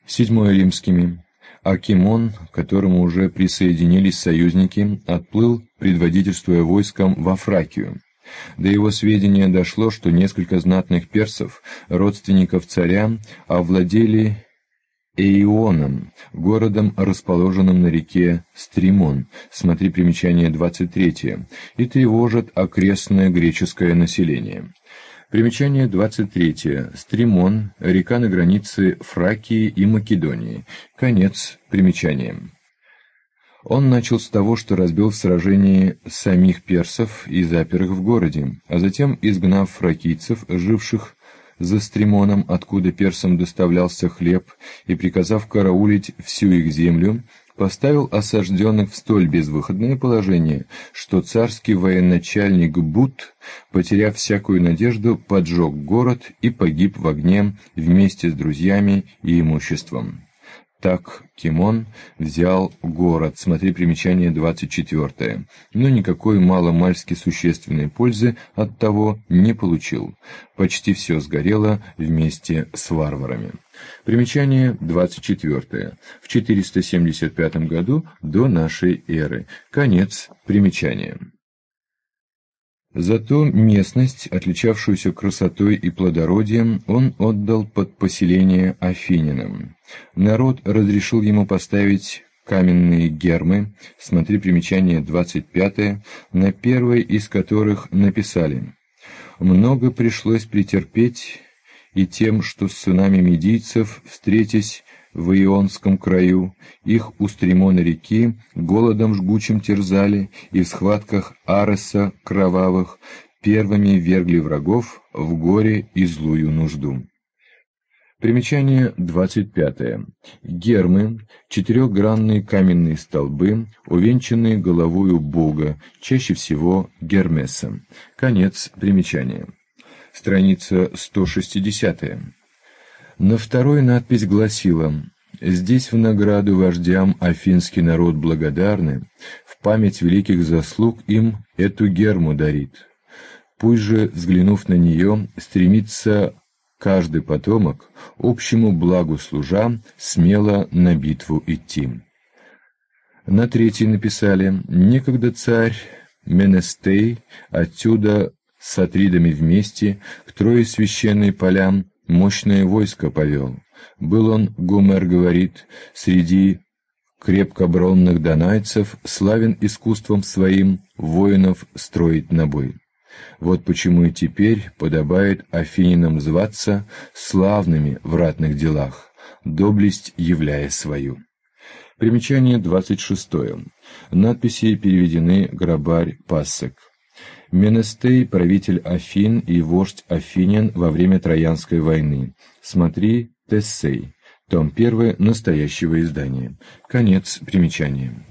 7 римскими. Акимон, к которому уже присоединились союзники, отплыл, предводительствуя войском во Фракию. До его сведения дошло, что несколько знатных персов, родственников царя, овладели Эионом, городом, расположенным на реке Стримон, смотри примечание 23, и тревожат окрестное греческое население. Примечание 23. Стримон – река на границе Фракии и Македонии. Конец примечания. Он начал с того, что разбил в сражении самих персов и запер их в городе, а затем, изгнав фракийцев, живших за Стримоном, откуда персам доставлялся хлеб, и приказав караулить всю их землю, поставил осажденных в столь безвыходное положение, что царский военачальник Бут, потеряв всякую надежду, поджег город и погиб в огне вместе с друзьями и имуществом. Так Кимон взял город, смотри примечание 24, но никакой маломальски существенной пользы от того не получил. Почти все сгорело вместе с варварами. Примечание 24. В 475 году до нашей эры. Конец примечания. Зато местность, отличавшуюся красотой и плодородием, он отдал под поселение афинянам. Народ разрешил ему поставить каменные гермы, смотри примечание 25, на первой из которых написали: «Много пришлось претерпеть и тем, что с сынами медийцев, встретясь в Ионском краю, их у Стримона реки голодом жгучим терзали, и в схватках Ареса кровавых первыми вергли врагов в горе и злую нужду». Примечание 25. Гермы – четырехгранные каменные столбы, увенчанные головою бога, чаще всего Гермеса. Конец примечания. Страница 160. На второй надпись гласила: «Здесь в награду вождям афинский народ благодарный, в память великих заслуг им эту герму дарит. Пусть же, взглянув на нее, стремится каждый потомок, общему благу служа, смело на битву идти». На третьей написали: «Некогда царь Менестей отсюда с атридами вместе к Трое священной полям мощное войско повел. Был он, Гомер говорит, среди крепкобронных донайцев, славен искусством своим воинов строить на бой. Вот почему и теперь подобает афинянам зваться славными в ратных делах, доблесть являя свою». Примечание 26. Надписи переведены Грабарь Пассек. Менестей – правитель Афин и вождь афинян во время Троянской войны. Смотри Тессей, том 1 настоящего издания. Конец примечания.